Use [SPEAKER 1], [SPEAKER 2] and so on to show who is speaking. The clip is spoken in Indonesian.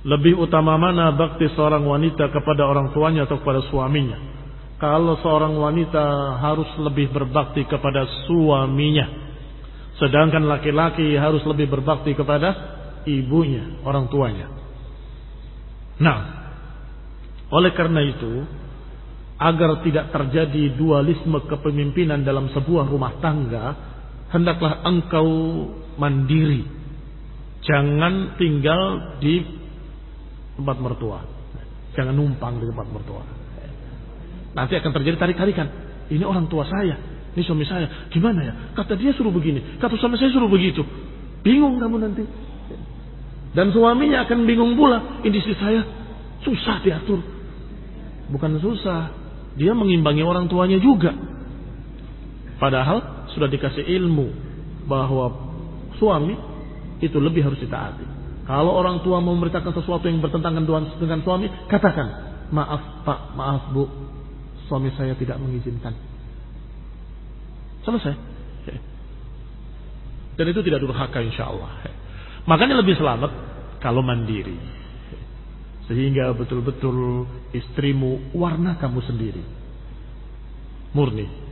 [SPEAKER 1] Lebih utama mana bakti seorang wanita kepada orang tuanya atau kepada suaminya? Kalau seorang wanita harus lebih berbakti kepada suaminya, sedangkan laki-laki harus lebih berbakti kepada ibunya, orang tuanya. Nah, oleh karena itu, agar tidak terjadi dualisme kepemimpinan dalam sebuah rumah tangga, hendaklah engkau mandiri. Jangan tinggal di tempat mertua. Jangan numpang di tempat mertua. Nanti akan terjadi tarik-tarikan. Ini orang tua saya, ini suami saya. Gimana ya? Kata dia suruh begini, kata suami saya suruh begitu. Bingung kamu nanti. Dan suaminya akan bingung pula. Ini istri saya susah diatur. Bukan susah, dia mengimbangi orang tuanya juga. Padahal sudah dikasih ilmu bahwa suami itu lebih harus ditaati. Kalau orang tua mau memberitakan sesuatu yang bertentangan dengan suami, katakan, maaf Pak, maaf Bu, suami saya tidak mengizinkan. Selesai. Dan itu tidak durhaka insyaallah. Makanya lebih selamat kalau mandiri. Sehingga betul-betul istrimu warna kamu sendiri. Murni.